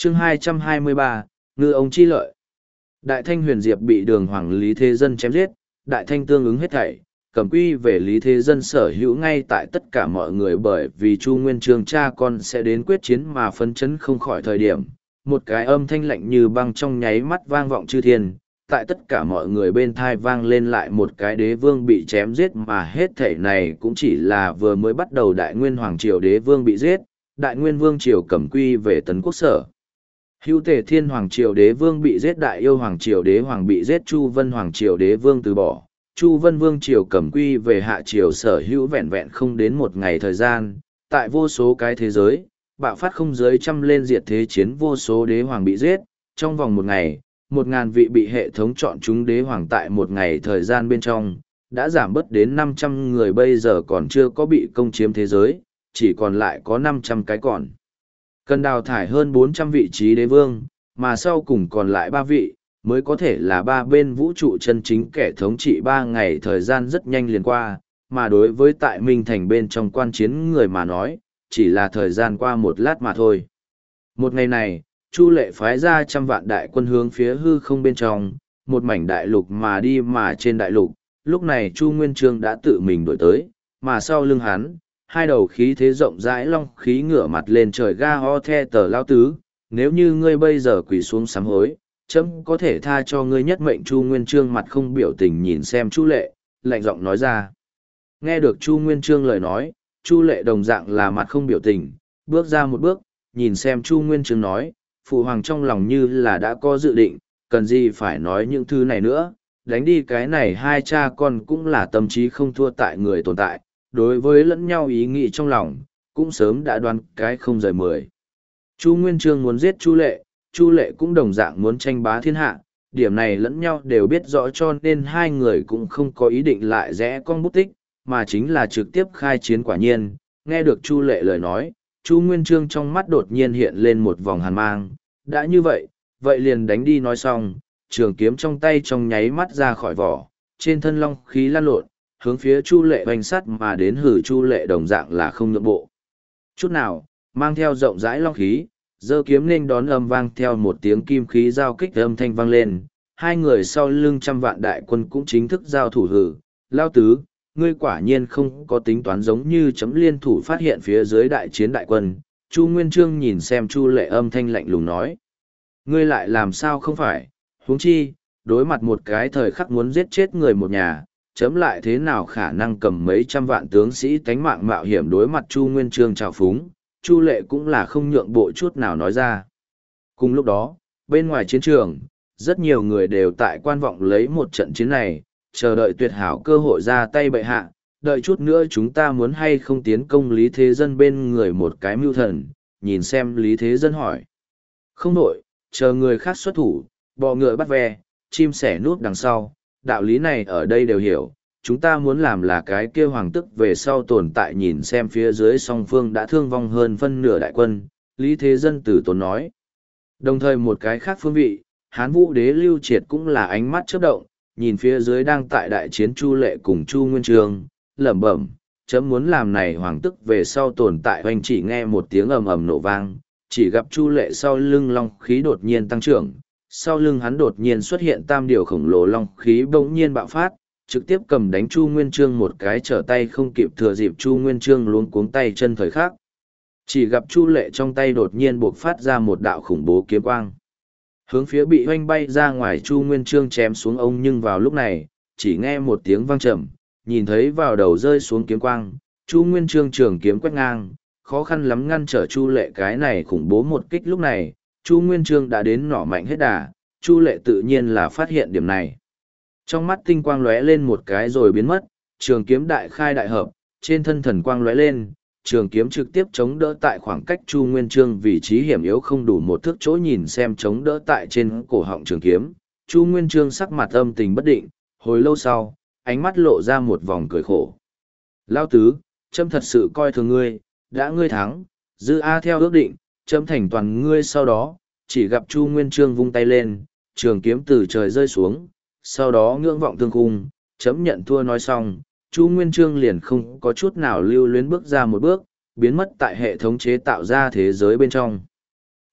Chương 223, Ngư ông chi lợi. Đại Thanh Huyền Diệp bị Đường Hoàng Lý Thế Dân chém giết, Đại Thanh tương ứng hết thảy, cầm quy về Lý Thế Dân sở hữu ngay tại tất cả mọi người, bởi vì Chu Nguyên Chương cha con sẽ đến quyết chiến mà phấn chấn không khỏi thời điểm. Một cái âm thanh lạnh như băng trong nháy mắt vang vọng chư thiên, tại tất cả mọi người bên thai vang lên lại một cái đế vương bị chém giết, mà hết thảy này cũng chỉ là vừa mới bắt đầu. Đại Nguyên Hoàng Triều đế vương bị giết, Đại Nguyên Vương Triều cầm quy về Tấn Quốc sở. Hữu Tề Thiên Hoàng Triều đế vương bị giết, Đại Yêu Hoàng Triều đế hoàng bị giết, Chu Vân Hoàng Triều đế vương từ bỏ, Chu Vân Vương Triều cầm quy về Hạ Triều sở hữu. Vẹn vẹn không đến một ngày thời gian, tại vô số cái thế giới, bạo phát không dưới trăm lên diệt thế chiến, vô số đế hoàng bị giết. Trong vòng một ngày, 1.000 vị bị hệ thống chọn chúng đế hoàng tại một ngày thời gian bên trong, đã giảm bớt đến 500 người. Bây giờ còn chưa có bị công chiếm thế giới, chỉ còn lại có 500 cái còn. Cần đào thải hơn 400 vị trí đế vương, mà sau cùng còn lại 3 vị, mới có thể là ba bên vũ trụ chân chính kẻ thống trị. 3 ngày thời gian rất nhanh liền qua, mà đối với tại Minh Thành bên trong quan chiến người mà nói, chỉ là thời gian qua một lát mà thôi. Một ngày này, Chu Lệ phái ra 100 vạn đại quân hướng phía hư không bên trong, một mảnh đại lục mà đi. Mà trên đại lục, lúc này Chu Nguyên Chương đã tự mình đuổi tới, mà sau lưng hắn, hai đầu khí thế rộng rãi long khí ngửa mặt lên trời ga ho the tờ lao tứ. Nếu như ngươi bây giờ quỳ xuống sám hối, chấm có thể tha cho ngươi nhất mệnh. Chu Nguyên Chương mặt không biểu tình nhìn xem Chu Lệ, lạnh giọng nói ra. Nghe được Chu Nguyên Chương lời nói, Chu Lệ đồng dạng là mặt không biểu tình, bước ra một bước, nhìn xem Chu Nguyên Chương nói, phụ hoàng trong lòng như là đã có dự định, cần gì phải nói những thứ này nữa, đánh đi cái này. Hai cha con cũng là tâm trí không thua tại người tồn tại, đối với lẫn nhau ý nghĩ trong lòng, cũng sớm đã đoán cái không rời 10. Chu Nguyên Chương muốn giết Chu Lệ cũng đồng dạng muốn tranh bá thiên hạ, điểm này lẫn nhau đều biết rõ, cho nên hai người cũng không có ý định lại rẽ con bút tích, mà chính là trực tiếp khai chiến. Quả nhiên, nghe được Chu Lệ lời nói, Chu Nguyên Chương trong mắt đột nhiên hiện lên một vòng hàn mang. Đã như vậy, vậy liền đánh đi. Nói xong, trường kiếm trong tay trong nháy mắt ra khỏi vỏ, trên thân long khí lan lộn, hướng phía Chu Lệ oanh sắt mà đến. Chu Lệ đồng dạng là không nhượng bộ chút nào, mang theo rộng rãi long khí, giơ kiếm nên đón. Âm vang theo một tiếng kim khí giao kích âm thanh vang lên, hai người sau lưng 100 vạn đại quân cũng chính thức giao thủ. Lao tứ, ngươi quả nhiên không có tính toán giống như chấm liên thủ phát hiện phía dưới đại chiến đại quân. Chu Nguyên Chương nhìn xem Chu Lệ, âm thanh lạnh lùng nói. Ngươi lại làm sao không phải, huống chi, đối mặt một cái thời khắc muốn giết chết người một nhà, chấm lại thế nào khả năng cầm mấy trăm vạn tướng sĩ tánh mạng mạo hiểm đối mặt. Chu Nguyên Chương trào phúng, Chu Lệ cũng là không nhượng bộ chút nào nói ra. Cùng lúc đó, bên ngoài chiến trường, rất nhiều người đều tại quan vọng lấy một trận chiến này, chờ đợi tuyệt hảo cơ hội ra tay bệ hạ. Đợi chút nữa chúng ta muốn hay không tiến công Lý Thế Dân bên người một cái mưu thần, nhìn xem. Lý Thế Dân hỏi. Không nổi, chờ người khác xuất thủ, bò ngựa bắt ve, chim sẻ núp đằng sau, đạo lý này ở đây đều hiểu. Chúng ta muốn làm là cái kia hoàng tức về sau tồn tại. Nhìn xem phía dưới song phương đã thương vong hơn phân nửa đại quân, Lý Thế Dân tử tốn nói. Đồng thời một cái khác phương vị, Hán Vũ Đế Lưu Triệt cũng là ánh mắt chớp động, nhìn phía dưới đang tại đại chiến Chu Lệ cùng Chu Nguyên Chương, lẩm bẩm, chấm muốn làm này hoàng tức về sau tồn tại. Hoành chỉ nghe một tiếng ầm ầm nổ vang, chỉ gặp Chu Lệ sau lưng long khí đột nhiên tăng trưởng, sau lưng hắn đột nhiên xuất hiện tam điều khổng lồ long khí bỗng nhiên bạo phát, trực tiếp cầm đánh Chu Nguyên Chương một cái trở tay không kịp. Thừa dịp Chu Nguyên Chương luống cuống tay chân thời khắc, chỉ gặp Chu Lệ trong tay đột nhiên buộc phát ra một đạo khủng bố kiếm quang, hướng phía bị hoanh bay ra ngoài Chu Nguyên Chương chém xuống ông. Nhưng vào lúc này, chỉ nghe một tiếng vang trầm, nhìn thấy vào đầu rơi xuống kiếm quang, Chu Nguyên Chương trường kiếm quét ngang, khó khăn lắm ngăn trở Chu Lệ cái này khủng bố một kích. Lúc này, Chu Nguyên Chương đã đến nỏ mạnh hết đà, Chu Lệ tự nhiên là phát hiện điểm này. Trong mắt tinh quang lóe lên một cái rồi biến mất, trường kiếm đại khai đại hợp, trên thân thần quang lóe lên, trường kiếm trực tiếp chống đỡ tại khoảng cách Chu Nguyên Chương vị trí hiểm yếu không đủ một thước chỗ. Nhìn xem chống đỡ tại trên cổ họng trường kiếm, Chu Nguyên Chương sắc mặt âm tình bất định, hồi lâu sau, ánh mắt lộ ra một vòng cười khổ. Lao tứ, trâm thật sự coi thường ngươi, đã ngươi thắng, dư A theo ước định, trâm thành toàn ngươi. Sau đó, chỉ gặp Chu Nguyên Chương vung tay lên, trường kiếm từ trời rơi xuống, sau đó ngưỡng vọng thương khung, chấm nhận thua. Nói xong, Chu Nguyên Chương liền không có chút nào lưu luyến bước ra một bước, biến mất tại hệ thống chế tạo ra thế giới bên trong.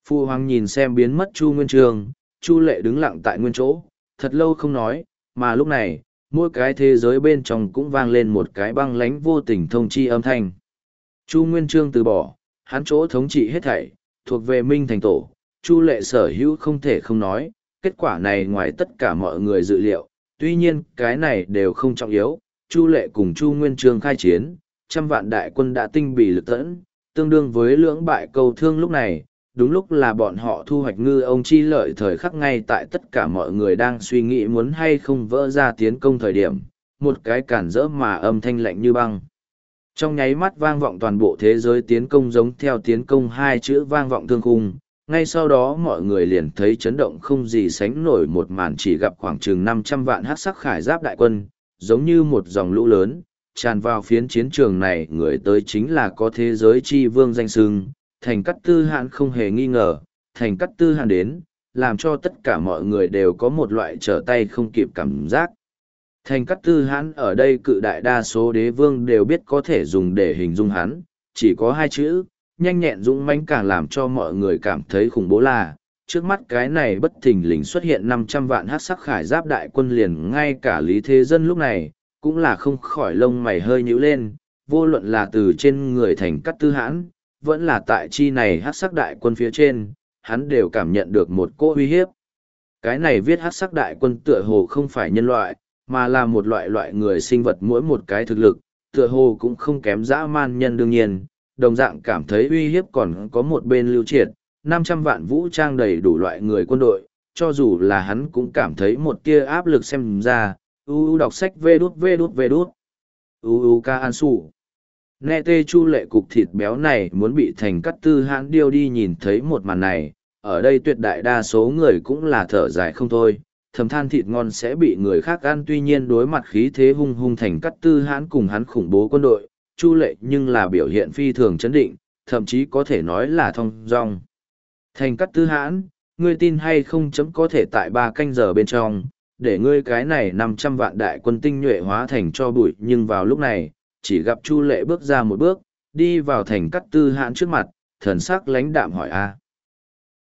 Phu Hoàng nhìn xem biến mất Chu Nguyên Chương, Chu Lệ đứng lặng tại nguyên chỗ, thật lâu không nói, mà lúc này, mỗi cái thế giới bên trong cũng vang lên một cái băng lánh vô tình thông chi âm thanh. Chu Nguyên Chương từ bỏ, hắn chỗ thống trị hết thảy, thuộc về Minh Thành Tổ, Chu Lệ sở hữu không thể không nói, kết quả này ngoài tất cả mọi người dự liệu, tuy nhiên cái này đều không trọng yếu, Chu Lệ cùng Chu Nguyên Chương khai chiến, trăm vạn đại quân đã tinh bì lực tẫn, tương đương với lưỡng bại câu thương lúc này, đúng lúc là bọn họ thu hoạch ngư ông chi lợi thời khắc ngay tại tất cả mọi người đang suy nghĩ muốn hay không vỡ ra tiến công thời điểm, một cái cản rỡ mà âm thanh lạnh như băng. Trong nháy mắt vang vọng toàn bộ thế giới tiến công giống theo tiến công hai chữ vang vọng thương khung, ngay sau đó mọi người liền thấy chấn động không gì sánh nổi một màn chỉ gặp khoảng chừng 500 vạn hắc sắc khải giáp đại quân, giống như một dòng lũ lớn, tràn vào phiến chiến trường này người tới chính là có thế giới chi vương danh sưng, Thành Cát Tư Hãn không hề nghi ngờ, Thành Cát Tư Hãn đến, làm cho tất cả mọi người đều có một loại trở tay không kịp cảm giác. Thành Cát Tư Hãn ở đây cự đại đa số đế vương đều biết có thể dùng để hình dung hắn, chỉ có hai chữ, nhanh nhẹn dũng mãnh càng làm cho mọi người cảm thấy khủng bố là, trước mắt cái này bất thình lình xuất hiện 500 vạn hắc sắc khải giáp đại quân liền ngay cả Lý Thế Dân lúc này, cũng là không khỏi lông mày hơi nhíu lên, vô luận là từ trên người Thành Cát Tư Hãn, vẫn là tại chi này hắc sắc đại quân phía trên, hắn đều cảm nhận được một cỗ uy hiếp. Cái này viết hắc sắc đại quân tựa hồ không phải nhân loại, mà là một loại người sinh vật mỗi một cái thực lực, tựa hồ cũng không kém dã man nhân đương nhiên, đồng dạng cảm thấy uy hiếp còn có một bên Lưu Triệt, 500 vạn vũ trang đầy đủ loại người quân đội, cho dù là hắn cũng cảm thấy một tia áp lực xem ra, đọc sách vê đút. Ca An Sủ. Nghe tê Chu Lệ cục thịt béo này muốn bị Thành Cát Tư Hãn điêu đi nhìn thấy một màn này, ở đây tuyệt đại đa số người cũng là thở dài không thôi, thầm than thịt ngon sẽ bị người khác ăn tuy nhiên đối mặt khí thế hung hung Thành Cát Tư Hãn cùng hắn khủng bố quân đội, Chu Lệ nhưng là biểu hiện phi thường chấn định, thậm chí có thể nói là thong dong. Thành Cát Tư Hãn, ngươi tin hay không chấm có thể tại 3 canh giờ bên trong, để ngươi cái này 500 vạn đại quân tinh nhuệ hóa thành cho bụi nhưng vào lúc này, chỉ gặp Chu Lệ bước ra một bước, đi vào Thành Cát Tư Hãn trước mặt, thần sắc lãnh đạm hỏi a.